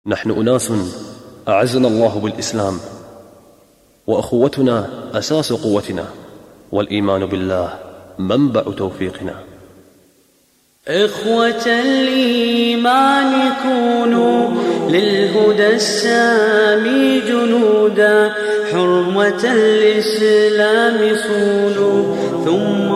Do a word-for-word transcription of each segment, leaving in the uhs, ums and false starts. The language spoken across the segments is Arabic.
نحن أناس أعزنا الله بالإسلام، وأخوتنا أساس قوتنا، والإيمان بالله منبع توفيقنا. إخوة الإيمان كونوا للهدى السامي جنودا، حرمة الإسلام صونوا ثم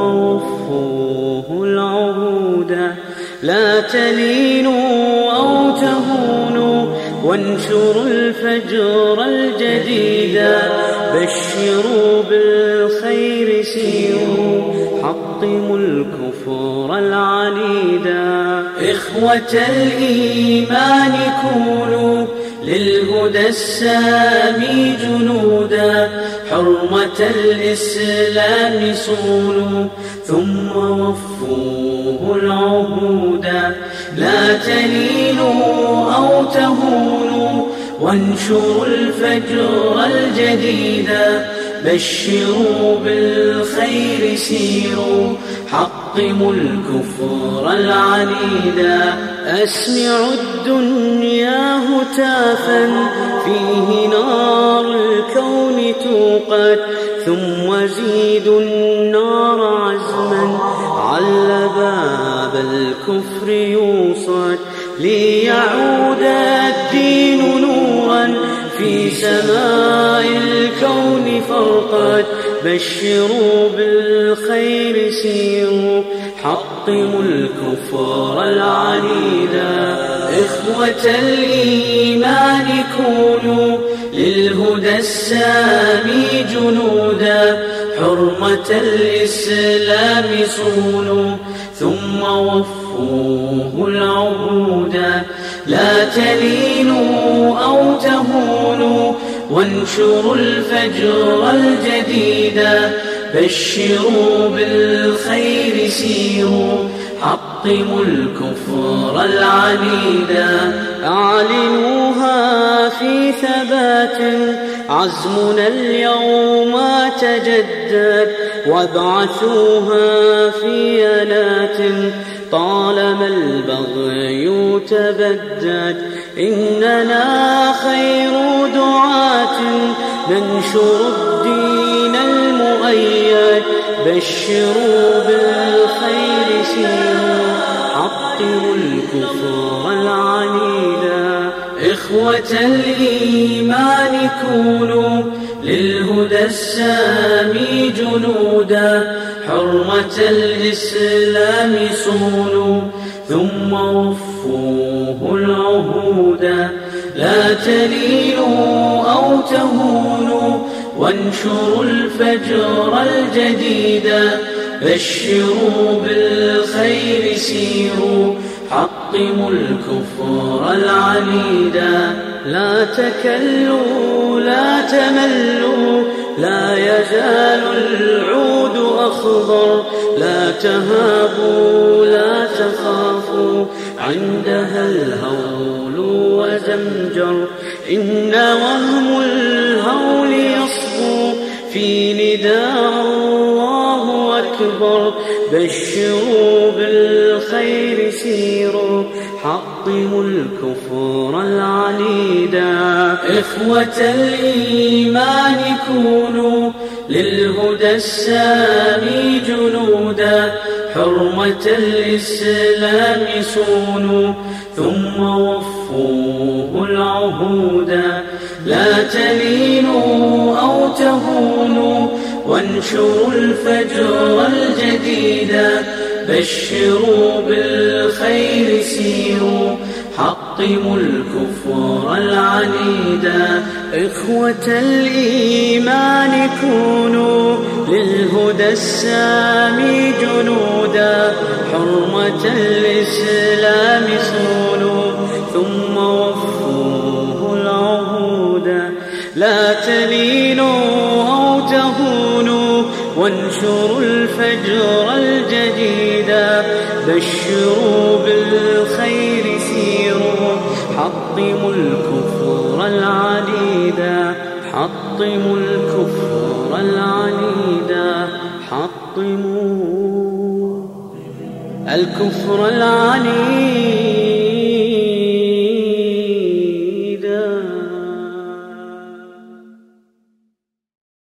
وفوه العهودا. لا تلينوا أو تهونوا وانشروا الفجر الجديدا، بشروا بالخير سيروا حطموا الكفر العنيدا. إخوة الإيمان كونوا للهدى السامي جنودا، حرمة الإسلام صونوا ثم وفوه العهودا. لا تلينوا أو تهونوا وانشروا الفجر الجديدا، بشروا بالخير سيروا حطموا الكفر العنيدا. أسمعوا الدنيا هتافا فيه نار الكون توقد، ثم زيدوا النار عزما على باب الكفر يوصد، ليعود الدين نورا في سماء الكون فرقد. بشروا بالخير سيروا حطموا الكفر العنيدا. إخوة الإيمان كونوا للهدى السامي جنودا، حرمة الإسلام صونوا ثم وفوه العهودا. لا تلينوا أو تهونوا وانشروا الفجر الجديدا، بشروا بالخير سيروا حطموا الكفر العنيدا. أعلنوها في ثبات عزمنا اليوم تجدد، وابعثوها في آلات طالما البغي تبدد. إننا خير دعاة ننشر الدين المؤيد، بشروا بالخير سيروا حطموا الكفر العنيدا. إخوة الإيمان كونوا للهدى السامي جنودا، حرمة الإسلام صونوا ثم وفوه العهودا. لا تلينوا أو تهونوا وانشروا الفجر الجديدا، بشروا بالخير سيروا حطموا الكفر العنيدا. لا تكلوا لا تملوا لا يزال العود أخضر، لا تهابوا لا تخافوا عندها الهول وزمجر. إن وهم الهول يصفو في نداء الله أكبر، بشروا بالخير سيروا حطموا الكفر العنيدا. إخوة الإيمان كونوا للهدى السامي جنودا، حرمة الإسلام صونوا ثم وفوه العهودا. لا تلينوا أو تهونوا وانشروا الفجر الجديدا، بشروا بالخير سيروا حطموا الكفر العنيدا. إخوة الإيمان كونوا للهدى السامي جنودا، حرمة الإسلام صونوا ثم وفوه العهودا. لا تلينوا أو تهونوا وانشروا الفجر الجديدا، بشروا بالخير سيروا حطموا الكفر العنيدا. حطموا الكفر العنيدا. حطموا الكفر العنيدا.